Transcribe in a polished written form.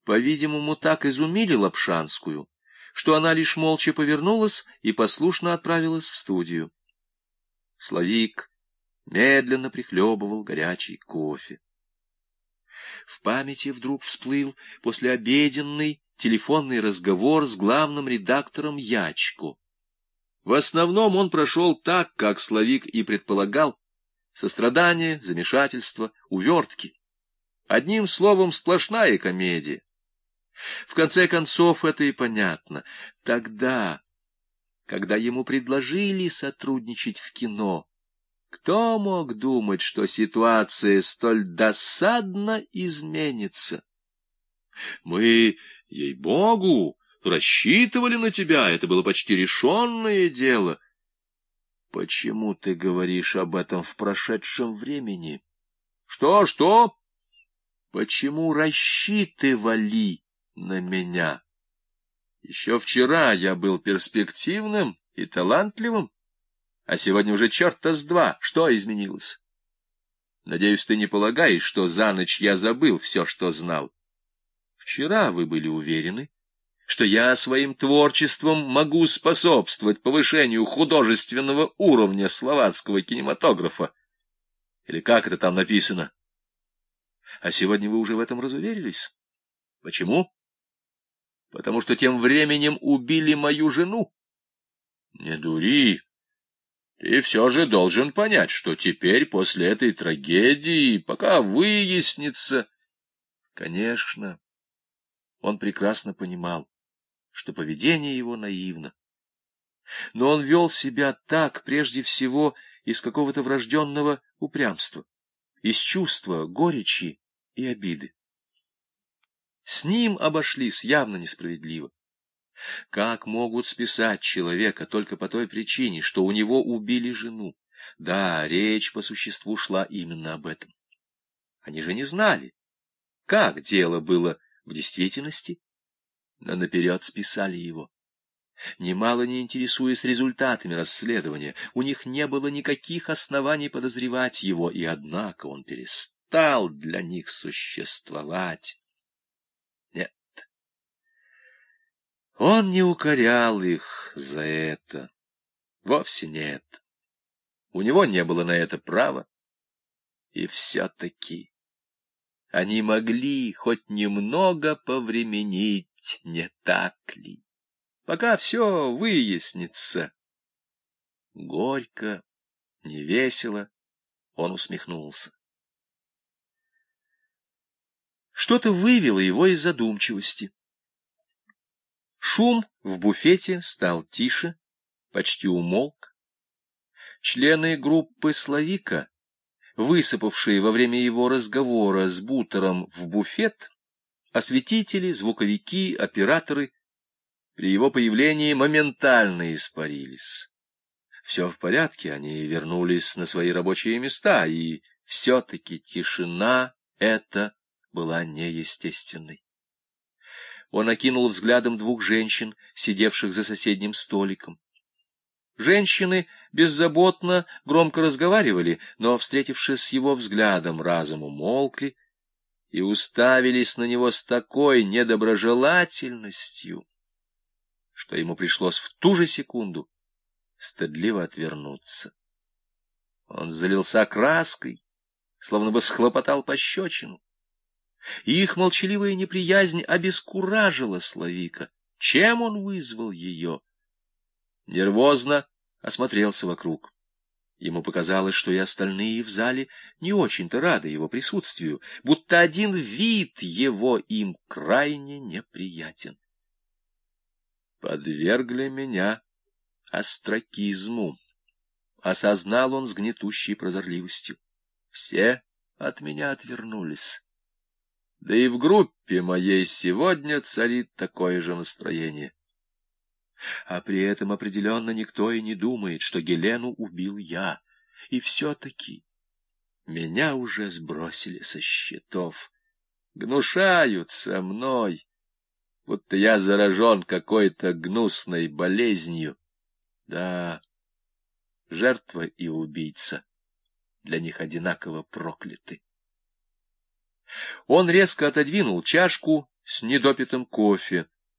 по-видимому, так изумили Лапшанскую, что она лишь молча повернулась и послушно отправилась в студию. Славик медленно прихлебывал горячий кофе. В памяти вдруг всплыл послеобеденный телефонный разговор с главным редактором Ячко. В основном он прошел так, как Славик и предполагал: сострадание, замешательство, увертки. Одним словом, сплошная комедия. В конце концов, это и понятно. Тогда, когда ему предложили сотрудничать в кино, кто мог думать, что ситуация столь досадно изменится? Мы, ей-богу, рассчитывали на тебя, это было почти решенное дело. Почему ты говоришь об этом в прошедшем времени? Что? Почему рассчитывали на меня? Еще вчера я был перспективным и талантливым, а сегодня уже черта с два. Что изменилось? Надеюсь, ты не полагаешь, что за ночь я забыл все, что знал. Вчера вы были уверены, что я своим творчеством могу способствовать повышению художественного уровня словацкого кинематографа. Или как это там написано? А сегодня вы уже в этом разуверились. Почему? Потому что тем временем убили мою жену. Не дури. Ты все же должен понять, что теперь, после этой трагедии, пока выяснится... Конечно, он прекрасно понимал, что поведение его наивно. Но он вел себя так, прежде всего, из какого-то врожденного упрямства, из чувства горечи и обиды. С ним обошлись явно несправедливо. Как могут списать человека только по той причине, что у него убили жену? Да, речь по существу шла именно об этом. Они же не знали, как дело было в действительности, но наперед списали его. Немало не интересуясь результатами расследования, у них не было никаких оснований подозревать его, и однако он перестал для них существовать. Нет, он не укорял их за это. Вовсе нет. У него не было на это права. И все-таки они могли хоть немного повременить, не так ли? Пока все выяснится. Горько, невесело он усмехнулся. Что-то вывело его из задумчивости. Шум в буфете стал тише, почти умолк. Члены группы Славика, высыпавшие во время его разговора с Бутером в буфет, осветители, звуковики, операторы, при его появлении моментально испарились. Все в порядке, они вернулись на свои рабочие места, и все-таки тишина эта была неестественной. Он окинул взглядом двух женщин, сидевших за соседним столиком. Женщины беззаботно, громко разговаривали, но, встретившись с его взглядом, разом умолкли и уставились на него с такой недоброжелательностью, что ему пришлось в ту же секунду стыдливо отвернуться. Он залился краской, словно бы схлопотал пощечину. И их молчаливая неприязнь обескуражила Славика. Чем он вызвал ее? Нервозно осмотрелся вокруг. Ему показалось, что и остальные в зале не очень-то рады его присутствию, будто один вид его им крайне неприятен. Подвергли меня остракизму, осознал он с гнетущей прозорливостью. Все от меня отвернулись. Да и в группе моей сегодня царит такое же настроение. А при этом определенно никто и не думает, что Гелену убил я. И все-таки меня уже сбросили со счетов. Гнушаются мной, будто я заражен какой-то гнусной болезнью. Да, жертва и убийца для них одинаково прокляты. Он резко отодвинул чашку с недопитым кофе.